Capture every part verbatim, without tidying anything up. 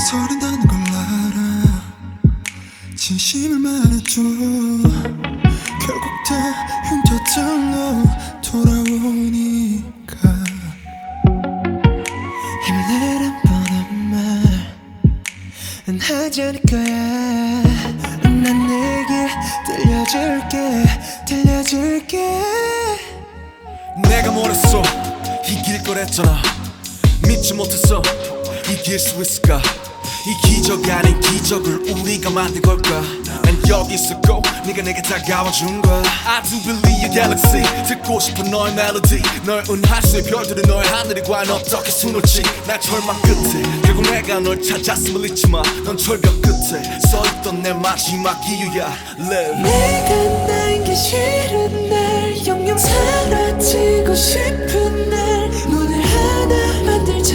서른다는 걸 알아. 진심을 말해줘. 결국 다 흉터절로 돌아오니까. 힘내란 뻔한 말은 하지 않을 거야. 난 내게 들려줄게 들려줄게. 내가 뭐랬어 이길 거랬잖아. 믿지 못했어 이길 수 있을까. 이 기적 아닌 기적을 우리가 만든 걸까. 난 여기 있었고 네가 내게 다가와준 거야. I do believe your galaxy. 듣고 싶은 너의 멜로디. 널 은하수의 별들은 너의 하늘이 과연 어떻게 수놓지. 날 절망 끝에 결국 내가 널 찾았음을 잊지마. 넌 철벽 끝에 서있던 내 마지막 이유야. Live. 내가 남기 싫은 날 영영 사라지고 싶은 날 문을 하나 만들자.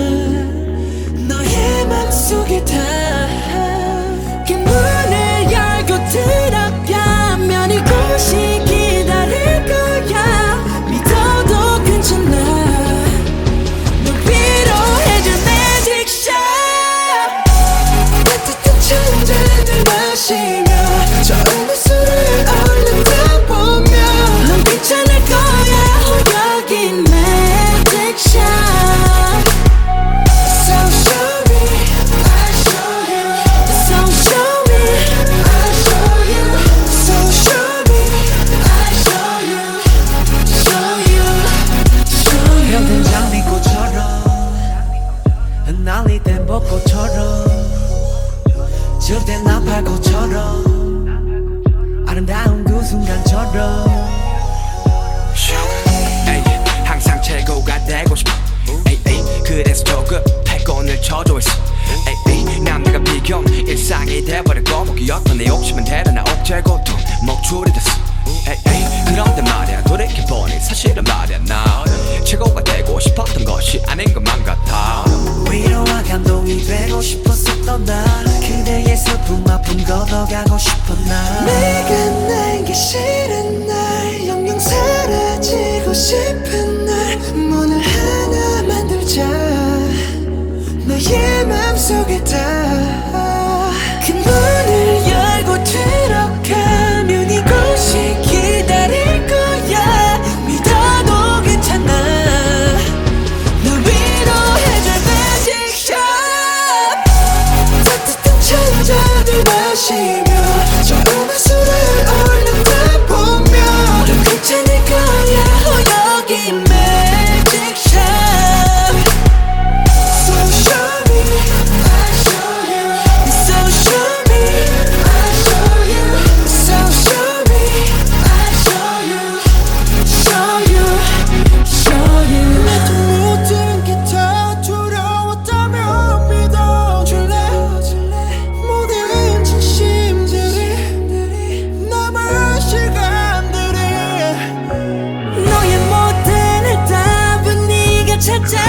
너의 맘속에 다 그 문을 열고 들어가면 이곳이 기다릴 거야. 믿어도 괜찮아. 널 위로해줄 magic shot. 따뜻한 천잔을 마시며 저음의 술을 얼른 타보며 넌 괜찮을 거야. 여기 magic shot. So show me, I'll show you. So show me, I'll show you. So show me, I'll show you. Show you, show you. 병든 장미꽃처럼 흩날리던 벚꽃처럼 질된 나팔꽃처럼 아름다운 그 순간처럼 에이, 항상 최고가 되고 싶어. 에이, 에이, 그래서 조급해 곤을 쳐줘 있어. 에이, 에이, 남들과 비교는 일상이 돼버리고 목이었던 내 욕심은 대단한 억제 고통 목줄이 됐어. 에이, 에이, 그런데 말야 돌이켜보니 사실은 말야 나 최고가 되고 싶었던 것이 아닌 것만 같아. 위로와 감동이 되고 싶었었던 날 그대의 슬픔 아픔 걷어가고 싶어 날. 내가 남기 싫은 날 영영 사라지고 싶은 날 문을 하나 만들자. 너의 맘속에 다 그 문을 열고 들어가면 이곳이 기다릴 거야. 믿어도 괜찮아. 널 위로해줄 magic shot. 따뜻한 천잔을 마시며 저음의 술을 얼른 타보며 넌 괜찮을 거야. 여기 magic shot. So show me, I'll show you. So show me, I'll show you. So show me, I'll show you. Show you, show you. 나도 모든 게 다 두려웠다면 믿어줄래. 모든 진심들이 남은 시간들이 너의 모든 답은 네가 찾아.